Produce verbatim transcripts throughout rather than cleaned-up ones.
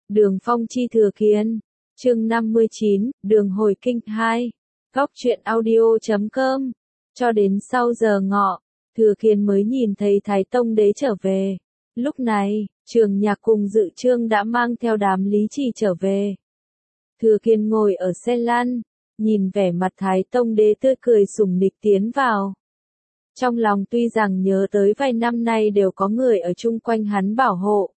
Đường Phong chi Thừa Kiên, chương năm mươi chín, Đường hồi kinh hai, góc truyện audio chấm com. Cho đến sau giờ ngọ, Thừa Kiên mới nhìn thấy Thái Tông Đế trở về. Lúc này, Trường Nhạc cùng Dự Trương đã mang theo đám Lý Trì trở về. Thừa Kiên ngồi ở xe lăn, nhìn vẻ mặt Thái Tông Đế tươi cười sủng nịch tiến vào. Trong lòng tuy rằng nhớ tới vài năm nay đều có người ở chung quanh hắn bảo hộ.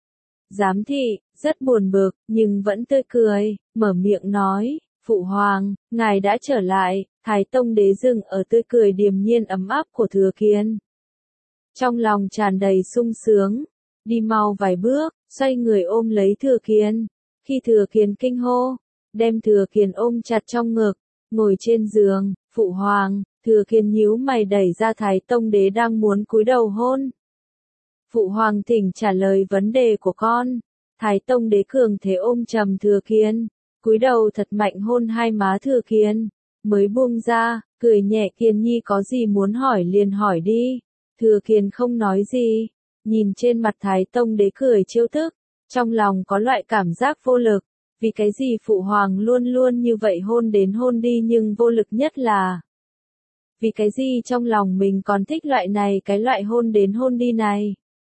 Giám thị, rất buồn bực, nhưng vẫn tươi cười, mở miệng nói, Phụ Hoàng, ngài đã trở lại. Thái Tông Đế dừng ở tươi cười điềm nhiên ấm áp của Thừa Kiên. Trong lòng tràn đầy sung sướng, đi mau vài bước, xoay người ôm lấy Thừa Kiên. Khi Thừa Kiên kinh hô, đem Thừa Kiên ôm chặt trong ngực, ngồi trên giường, Phụ Hoàng. Thừa Kiên nhíu mày đẩy ra Thái Tông Đế đang muốn cúi đầu hôn. Phụ Hoàng thỉnh trả lời vấn đề của con. Thái Tông Đế cường thế ôm trầm Thừa Kiên, cúi đầu thật mạnh hôn hai má Thừa Kiên, mới buông ra, cười nhẹ, Kiên Nhi có gì muốn hỏi liền hỏi đi. Thừa Kiên không nói gì, nhìn trên mặt Thái Tông Đế cười trêu tức, trong lòng có loại cảm giác vô lực, vì cái gì Phụ Hoàng luôn luôn như vậy hôn đến hôn đi nhưng vô lực nhất là vì cái gì trong lòng mình còn thích loại này cái loại hôn đến hôn đi này.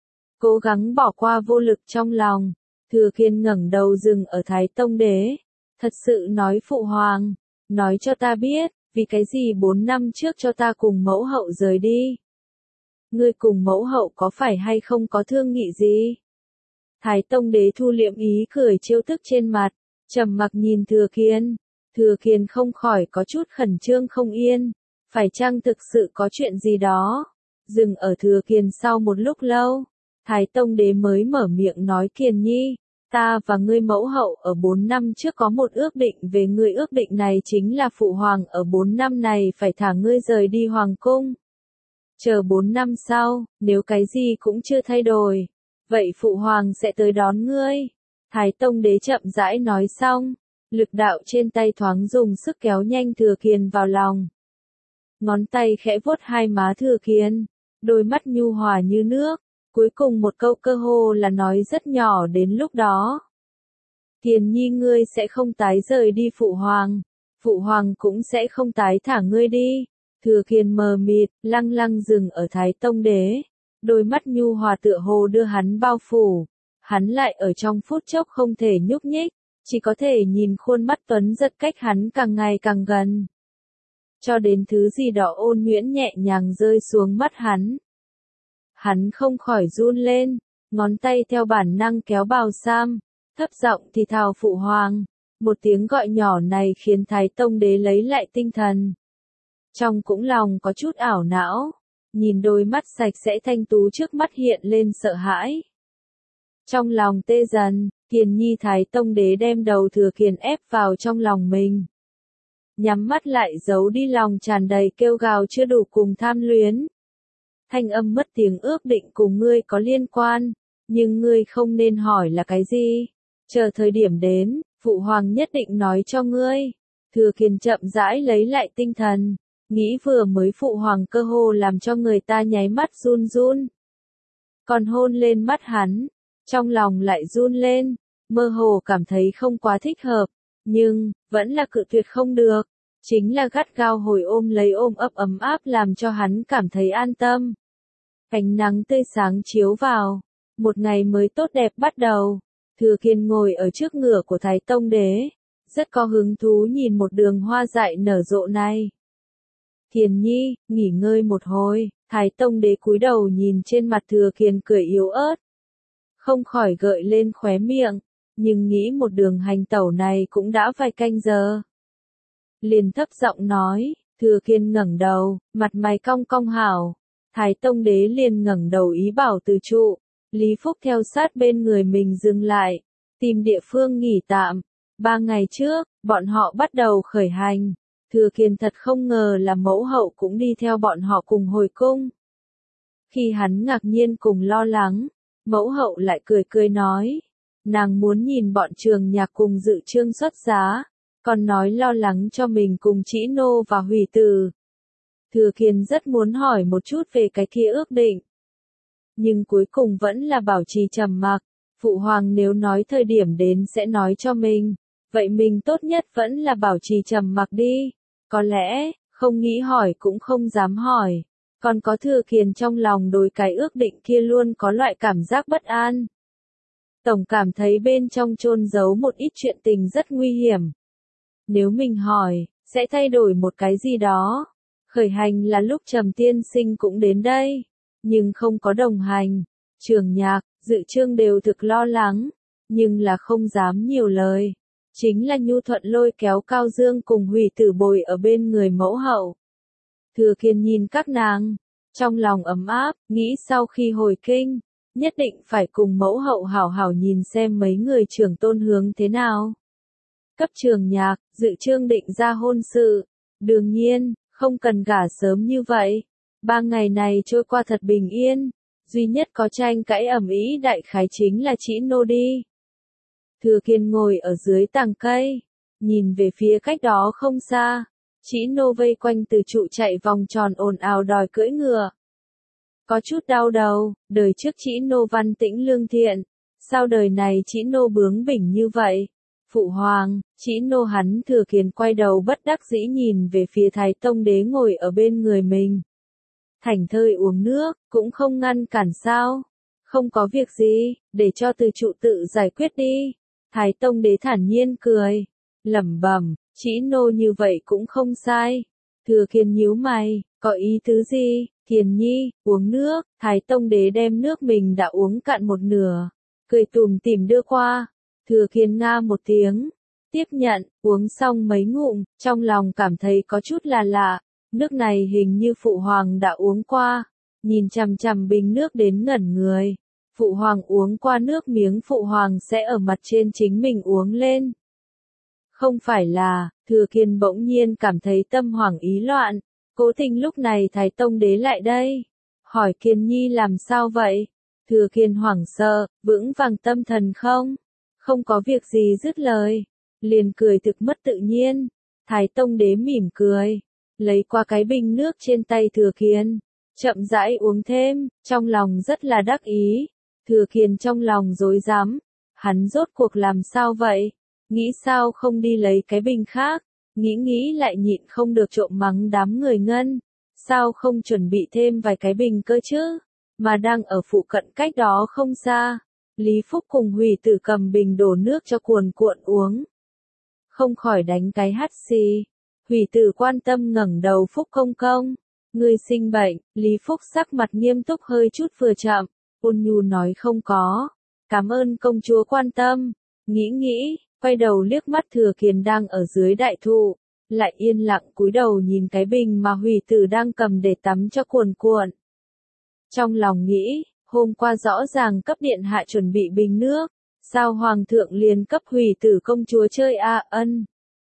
Cố gắng bỏ qua vô lực trong lòng, Thừa Kiên ngẩng đầu dừng ở Thái Tông Đế. Thật sự nói Phụ Hoàng, nói cho ta biết, vì cái gì bốn năm trước cho ta cùng mẫu hậu rời đi. Ngươi cùng mẫu hậu có phải hay không có thương nghị gì? Thái Tông Đế thu liệm ý cười trêu tức trên mặt, trầm mặc nhìn Thừa Kiên. Thừa Kiên không khỏi có chút khẩn trương không yên. Phải chăng thực sự có chuyện gì đó? Dừng ở Thừa Kiên sau một lúc lâu, Thái Tông Đế mới mở miệng nói, Kiên Nhi, ta và ngươi mẫu hậu ở bốn năm trước có một ước định về ngươi, ước định này chính là Phụ Hoàng ở bốn năm này phải thả ngươi rời đi Hoàng cung. Chờ bốn năm sau, nếu cái gì cũng chưa thay đổi, vậy Phụ Hoàng sẽ tới đón ngươi. Thái Tông Đế chậm rãi nói xong, lực đạo trên tay thoáng dùng sức kéo nhanh Thừa Kiên vào lòng. Ngón tay khẽ vuốt hai má Thừa Kiên, đôi mắt nhu hòa như nước, cuối cùng một câu cơ hồ là nói rất nhỏ đến lúc đó. Kiên Nhi, ngươi sẽ không tái rời đi Phụ Hoàng, Phụ Hoàng cũng sẽ không tái thả ngươi đi. Thừa Kiên mờ mịt, lăng lăng dừng ở Thái Tông Đế, đôi mắt nhu hòa tựa hồ đưa hắn bao phủ, hắn lại ở trong phút chốc không thể nhúc nhích, chỉ có thể nhìn khuôn mắt tuấn giật cách hắn càng ngày càng gần. Cho đến thứ gì đó ôn nhuyễn nhẹ nhàng rơi xuống mắt hắn. Hắn không khỏi run lên, ngón tay theo bản năng kéo bào sam, thấp giọng thì thào, Phụ Hoàng. Một tiếng gọi nhỏ này khiến Thái Tông Đế lấy lại tinh thần. Trong cũng lòng có chút ảo não, nhìn đôi mắt sạch sẽ thanh tú trước mắt hiện lên sợ hãi. Trong lòng tê dần, Kiên Nhi, Thái Tông Đế đem đầu Thừa Kiên ép vào trong lòng mình. Nhắm mắt lại giấu đi lòng tràn đầy kêu gào chưa đủ cùng tham luyến. Thanh âm mất tiếng, ước định cùng ngươi có liên quan, nhưng ngươi không nên hỏi là cái gì. Chờ thời điểm đến, Phụ Hoàng nhất định nói cho ngươi. Thừa Kiên chậm rãi lấy lại tinh thần, nghĩ vừa mới Phụ Hoàng cơ hồ làm cho người ta nháy mắt run run. Còn hôn lên mắt hắn, trong lòng lại run lên, mơ hồ cảm thấy không quá thích hợp. Nhưng, vẫn là cự tuyệt không được, chính là gắt gao hồi ôm lấy ôm ấp ấm áp làm cho hắn cảm thấy an tâm. Ánh nắng tươi sáng chiếu vào, một ngày mới tốt đẹp bắt đầu. Thừa Kiên ngồi ở trước ngựa của Thái Tông Đế, rất có hứng thú nhìn một đường hoa dại nở rộ này. Kiên Nhi, nghỉ ngơi một hồi. Thái Tông Đế cúi đầu nhìn trên mặt Thừa Kiên cười yếu ớt, không khỏi gợi lên khóe miệng. Nhưng nghĩ một đường hành tẩu này cũng đã vài canh giờ. Liền thấp giọng nói, Thừa Kiên ngẩng đầu, mặt mày cong cong hảo. Thái Tông Đế liền ngẩng đầu ý bảo từ trụ. Lý Phúc theo sát bên người mình dừng lại, tìm địa phương nghỉ tạm. Ba ngày trước, bọn họ bắt đầu khởi hành. Thừa Kiên thật không ngờ là mẫu hậu cũng đi theo bọn họ cùng hồi cung. Khi hắn ngạc nhiên cùng lo lắng, mẫu hậu lại cười cười nói. Nàng muốn nhìn bọn Trường Nhạc cùng Dự Trương xuất giá, còn nói lo lắng cho mình cùng Trĩ Nô và Hủy Tử. Thừa Kiên rất muốn hỏi một chút về cái kia ước định. Nhưng cuối cùng vẫn là bảo trì trầm mặc, Phụ hoàng nếu nói thời điểm đến sẽ nói cho mình, vậy mình tốt nhất vẫn là bảo trì trầm mặc đi. Có lẽ, không nghĩ hỏi cũng không dám hỏi. Còn có Thừa Kiền trong lòng đối cái ước định kia luôn có loại cảm giác bất an. Tổng cảm thấy bên trong chôn giấu một ít chuyện tình rất nguy hiểm. Nếu mình hỏi, sẽ thay đổi một cái gì đó. Khởi hành là lúc Trầm tiên sinh cũng đến đây, nhưng không có đồng hành. Trường Nhạc, Dự Trương đều thực lo lắng, nhưng là không dám nhiều lời. Chính là nhu thuận lôi kéo Cao Dương cùng Hủy Tử bồi ở bên người mẫu hậu. Thừa Kiền nhìn các nàng, trong lòng ấm áp, nghĩ sau khi hồi kinh, nhất định phải cùng mẫu hậu hảo hảo nhìn xem mấy người trưởng tôn hướng thế nào. Cấp Trường Nhạc, Dự Trương định ra hôn sự. Đương nhiên, không cần gả sớm như vậy. Ba ngày này trôi qua thật bình yên. Duy nhất có tranh cãi ầm ĩ đại khái chính là Trĩ Nô đi. Thừa Kiền ngồi ở dưới tàng cây, nhìn về phía cách đó không xa. Trĩ Nô vây quanh từ trụ chạy vòng tròn ồn ào đòi cưỡi ngựa. Có chút đau đầu, đời trước Trĩ Nô văn tĩnh lương thiện, sao đời này Trĩ Nô bướng bỉnh như vậy? Phụ hoàng, Trĩ Nô hắn Thừa Kiền quay đầu bất đắc dĩ nhìn về phía Thái Tông Đế ngồi ở bên người mình. Thảnh thơi uống nước, cũng không ngăn cản sao? Không có việc gì, để cho từ trụ tự giải quyết đi. Thái Tông Đế thản nhiên cười, lẩm bẩm, Trĩ Nô như vậy cũng không sai. Thừa Kiền nhíu mày, có ý tứ gì? Kiền nhi, uống nước. Thái Tông Đế đem nước mình đã uống cạn một nửa, cười tủm tỉm đưa qua. Thừa Kiền nga một tiếng, tiếp nhận, uống xong mấy ngụm, trong lòng cảm thấy có chút là lạ. Nước này hình như phụ hoàng đã uống qua. Nhìn chằm chằm bình nước đến ngẩn người. Phụ hoàng uống qua nước miếng phụ hoàng sẽ ở mặt trên chính mình uống lên. Không phải là, Thừa Kiền bỗng nhiên cảm thấy tâm hoảng ý loạn. Cố Tình lúc này Thái Tông Đế lại đây. Hỏi Kiền nhi làm sao vậy? Thừa Kiền hoảng sợ, vững vàng tâm thần không? Không có việc gì dứt lời. Liền cười thực mất tự nhiên. Thái Tông Đế mỉm cười, lấy qua cái bình nước trên tay Thừa Kiền, chậm rãi uống thêm, trong lòng rất là đắc ý. Thừa Kiền trong lòng rối rắm, hắn rốt cuộc làm sao vậy? Nghĩ sao không đi lấy cái bình khác? Nghĩ nghĩ lại nhịn không được trộm mắng đám người Ngân. Sao không chuẩn bị thêm vài cái bình cơ chứ? Mà đang ở phụ cận cách đó không xa. Lý Phúc cùng Hủy Tử cầm bình đổ nước cho cuồn cuộn uống. Không khỏi đánh cái hắt xì. Hủy Tử quan tâm ngẩng đầu Phúc công công. Người sinh bệnh. Lý Phúc sắc mặt nghiêm túc hơi chút vừa chậm. Ôn nhu nói không có. Cảm ơn công chúa quan tâm. Nghĩ nghĩ, quay đầu liếc mắt Thừa Kiền đang ở dưới đại thụ. Lại yên lặng cúi đầu nhìn cái bình mà Hủy Tử đang cầm để tắm cho cuồn cuộn. Trong lòng nghĩ, hôm qua rõ ràng cấp điện hạ chuẩn bị bình nước. Sao hoàng thượng liền cấp Hủy Tử công chúa chơi a ân?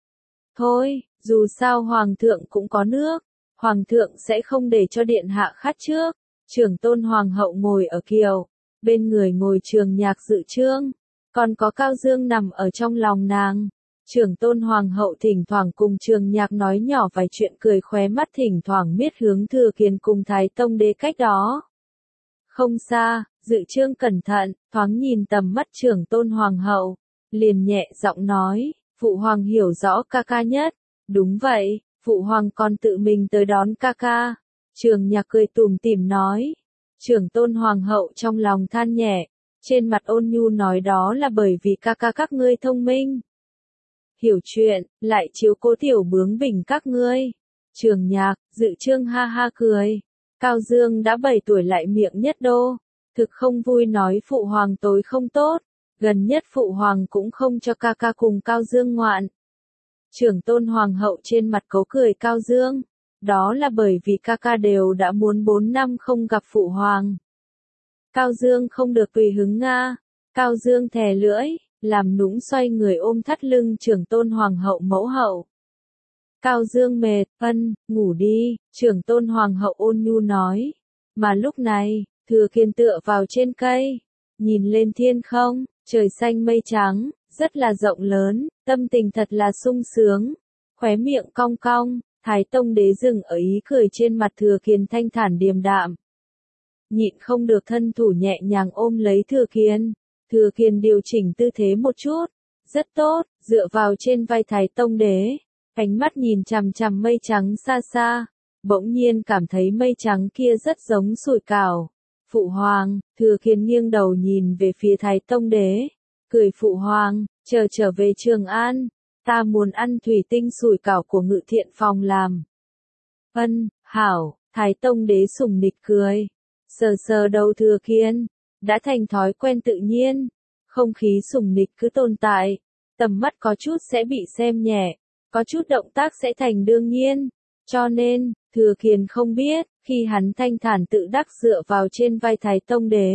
Thôi, dù sao hoàng thượng cũng có nước. Hoàng thượng sẽ không để cho điện hạ khát trước. Trưởng tôn hoàng hậu ngồi ở kiều. Bên người ngồi Trường Nhạc Dự Trương. Còn có Cao Dương nằm ở trong lòng nàng. Trưởng tôn hoàng hậu thỉnh thoảng cùng Trường Nhạc nói nhỏ vài chuyện cười khóe mắt thỉnh thoảng miết hướng Thừa Kiền cùng Thái Tông Đế cách đó. Không xa, Dự Trương cẩn thận, thoáng nhìn tầm mắt trưởng tôn hoàng hậu. Liền nhẹ giọng nói, phụ hoàng hiểu rõ ca ca nhất. Đúng vậy, phụ hoàng còn tự mình tới đón ca ca. Trường Nhạc cười tủm tỉm nói. Trưởng tôn hoàng hậu trong lòng than nhẹ. Trên mặt ôn nhu nói đó là bởi vì ca ca các ngươi thông minh. Hiểu chuyện, lại chiếu cố tiểu bướng bỉnh các ngươi. Trường Nhạc, Dự Trương ha ha cười. Cao Dương đã bảy tuổi lại miệng nhất đô. Thực không vui nói phụ hoàng tối không tốt. Gần nhất phụ hoàng cũng không cho ca ca cùng Cao Dương ngoạn. Trưởng tôn hoàng hậu trên mặt cấu cười Cao Dương. Đó là bởi vì ca ca đều đã muốn bốn năm không gặp phụ hoàng. Cao Dương không được tùy hứng nga. Cao Dương thè lưỡi, làm nũng xoay người ôm thắt lưng trưởng tôn hoàng hậu mẫu hậu. Cao Dương mệt, ân, ngủ đi, trưởng tôn hoàng hậu ôn nhu nói. Mà lúc này, Thừa Kiền tựa vào trên cây, nhìn lên thiên không, trời xanh mây trắng, rất là rộng lớn, tâm tình thật là sung sướng. Khóe miệng cong cong, Thái Tông Đế dừng ở ý cười trên mặt Thừa Kiền thanh thản điềm đạm. Nhịn không được thân thủ nhẹ nhàng ôm lấy Thừa Kiền. Thừa Kiền điều chỉnh tư thế một chút. Rất tốt, dựa vào trên vai Thái Tông Đế. Ánh mắt nhìn chằm chằm mây trắng xa xa. Bỗng nhiên cảm thấy mây trắng kia rất giống sủi cảo. Phụ hoàng, Thừa Kiền nghiêng đầu nhìn về phía Thái Tông Đế. Cười phụ hoàng, chờ trở về Trường An. Ta muốn ăn thủy tinh sủi cảo của Ngự Thiện Phòng làm. Ân, hảo, Thái Tông Đế sủng nịch cười. Sờ sờ đầu Thừa Kiền. Đã thành thói quen tự nhiên. Không khí sủng nịch cứ tồn tại. Tầm mắt có chút sẽ bị xem nhẹ. Có chút động tác sẽ thành đương nhiên. Cho nên, Thừa Kiền không biết, khi hắn thanh thản tự đắc dựa vào trên vai Thái Tông Đế.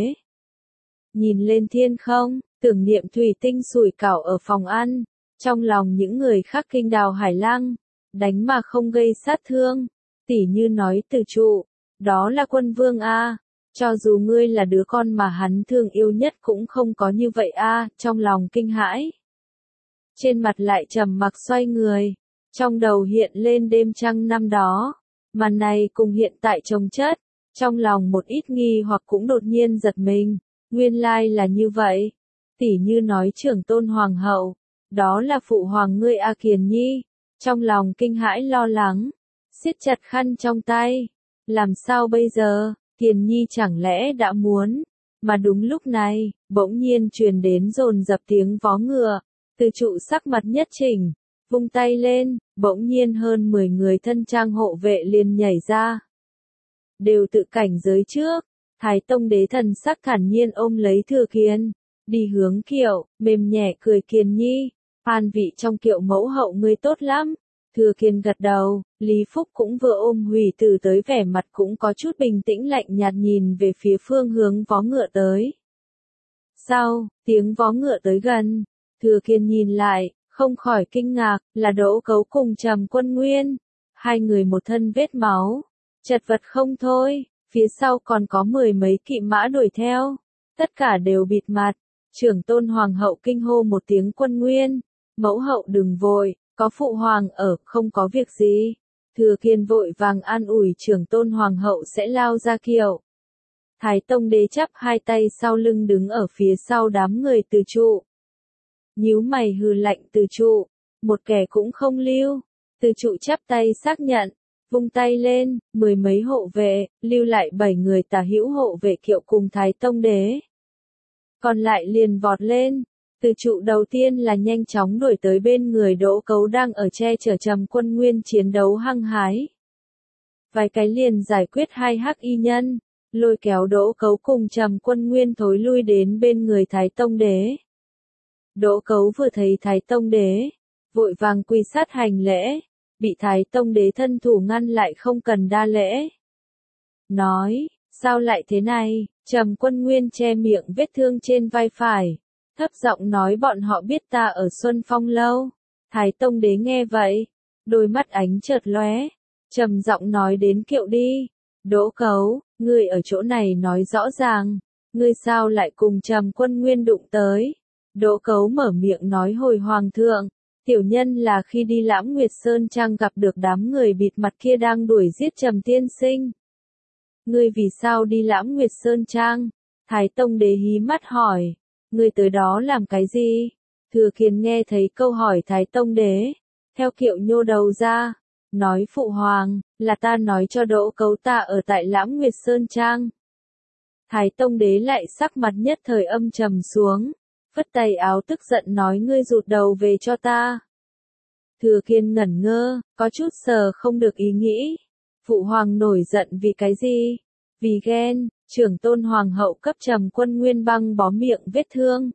Nhìn lên thiên không, tưởng niệm thủy tinh sủi cảo ở phòng ăn. Trong lòng những người khác kinh đào hải lăng. Đánh mà không gây sát thương. Tỉ như nói từ trụ. Đó là quân vương A. Cho dù ngươi là đứa con mà hắn thương yêu nhất cũng không có như vậy A. Trong lòng kinh hãi. Trên mặt lại trầm mặc xoay người. Trong đầu hiện lên đêm trăng năm đó. Màn này cùng hiện tại chồng chất. Trong lòng một ít nghi hoặc cũng đột nhiên giật mình. Nguyên lai là như vậy. Tỉ như nói trưởng tôn hoàng hậu. Đó là phụ hoàng ngươi A Kiền Nhi. Trong lòng kinh hãi lo lắng. Siết chặt khăn trong tay. Làm sao bây giờ? Kiền Nhi chẳng lẽ đã muốn? Mà đúng lúc này, bỗng nhiên truyền đến dồn dập tiếng vó ngựa. Từ trụ sắc mặt nhất chỉnh. Vung tay lên, bỗng nhiên hơn mười người thân trang hộ vệ liền nhảy ra. Đều tự cảnh giới trước. Thái Tông Đế thần sắc thản nhiên ôm lấy Thừa Kiền. Đi hướng kiệu, mềm nhẹ cười Kiền Nhi. An vị trong kiệu mẫu hậu ngươi tốt lắm. Thừa Kiền gật đầu, Lý Phúc cũng vừa ôm Hủy Tử tới vẻ mặt cũng có chút bình tĩnh lạnh nhạt nhìn về phía phương hướng vó ngựa tới. Sau, tiếng vó ngựa tới gần, Thừa Kiền nhìn lại, không khỏi kinh ngạc, là Đỗ Cấu cùng Trầm Quân Nguyên. Hai người một thân vết máu, chật vật không thôi, phía sau còn có mười mấy kỵ mã đuổi theo, tất cả đều bịt mặt. Trưởng tôn hoàng hậu kinh hô một tiếng Quân Nguyên, mẫu hậu đừng vội, có phụ hoàng ở, không có việc gì. Thừa Kiền vội vàng an ủi trưởng tôn hoàng hậu sẽ lao ra kiệu. Thái Tông Đế chắp hai tay sau lưng đứng ở phía sau đám người từ trụ. Nhíu mày hừ lạnh từ trụ, một kẻ cũng không lưu. Từ trụ chắp tay xác nhận, vung tay lên, mười mấy hộ vệ, lưu lại bảy người tả hữu hộ vệ kiệu cùng Thái Tông Đế. Còn lại liền vọt lên. Từ trụ đầu tiên là nhanh chóng đuổi tới bên người Đỗ Cấu đang ở che chở Trầm Quân Nguyên chiến đấu hăng hái. Vài cái liền giải quyết hai hắc y nhân, lôi kéo Đỗ Cấu cùng Trầm Quân Nguyên thối lui đến bên người Thái Tông Đế. Đỗ Cấu vừa thấy Thái Tông Đế, vội vàng quỳ sát hành lễ, bị Thái Tông Đế thân thủ ngăn lại không cần đa lễ. Nói, sao lại thế này? Trầm Quân Nguyên che miệng vết thương trên vai phải. Thấp giọng nói bọn họ biết ta ở Xuân Phong Lâu. Thái Tông Đế nghe vậy, đôi mắt ánh chợt lóe, trầm giọng nói đến kiệu đi. Đỗ Cấu, ngươi ở chỗ này nói rõ ràng, ngươi sao lại cùng Trầm Quân Nguyên đụng tới? Đỗ Cấu mở miệng nói hồi hoàng thượng, tiểu nhân là khi đi Lãm Nguyệt Sơn Trang gặp được đám người bịt mặt kia đang đuổi giết Trầm tiên sinh. Ngươi vì sao đi Lãm Nguyệt Sơn Trang? Thái Tông Đế hí mắt hỏi. Ngươi tới đó làm cái gì? Thừa Kiền nghe thấy câu hỏi Thái Tông Đế, theo kiệu nhô đầu ra, nói phụ hoàng, là ta nói cho Đỗ Cấu ta ở tại Lãm Nguyệt Sơn Trang. Thái Tông Đế lại sắc mặt nhất thời âm trầm xuống, phất tay áo tức giận nói ngươi rụt đầu về cho ta. Thừa Kiền ngẩn ngơ, có chút sờ không được ý nghĩ. Phụ hoàng nổi giận vì cái gì? Vì ghen. Trưởng tôn hoàng hậu cấp Trầm Quân Nguyên băng bó miệng vết thương.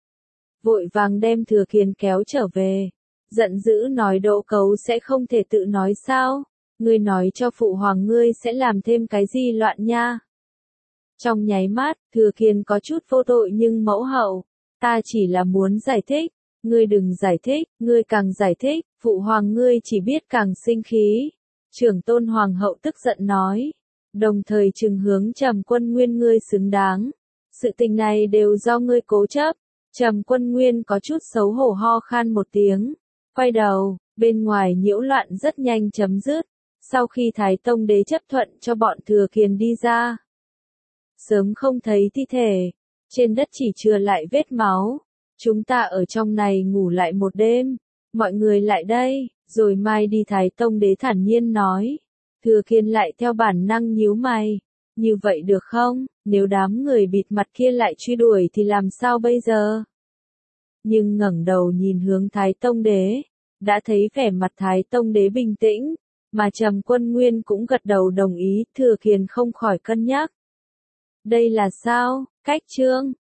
Vội vàng đem Thừa Kiền kéo trở về. Giận dữ nói Đỗ Cấu sẽ không thể tự nói sao? Ngươi nói cho phụ hoàng ngươi sẽ làm thêm cái gì loạn nha? Trong nháy mắt, Thừa Kiền có chút vô tội nhưng mẫu hậu. Ta chỉ là muốn giải thích. Ngươi đừng giải thích, ngươi càng giải thích, phụ hoàng ngươi chỉ biết càng sinh khí. Trưởng tôn hoàng hậu tức giận nói. Đồng thời trừng hướng Trầm Quân Nguyên ngươi xứng đáng. Sự tình này đều do ngươi cố chấp. Trầm Quân Nguyên có chút xấu hổ ho khan một tiếng. Quay đầu, bên ngoài nhiễu loạn rất nhanh chấm dứt. Sau khi Thái Tông Đế chấp thuận cho bọn Thừa Kiền đi ra. Sớm không thấy thi thể. trên đất chỉ chừa lại vết máu. Chúng ta ở trong này ngủ lại một đêm, mọi người lại đây, rồi mai đi. Thái Tông Đế thản nhiên nói. Thừa Kiên lại theo bản năng nhíu mày. Như vậy được không, nếu đám người bịt mặt kia lại truy đuổi thì làm sao bây giờ? Nhưng ngẩng đầu nhìn hướng Thái Tông Đế, đã thấy vẻ mặt Thái Tông Đế bình tĩnh, mà Trầm Quân Nguyên cũng gật đầu đồng ý. Thừa Kiên không khỏi cân nhắc. Đây là sao, cách trương,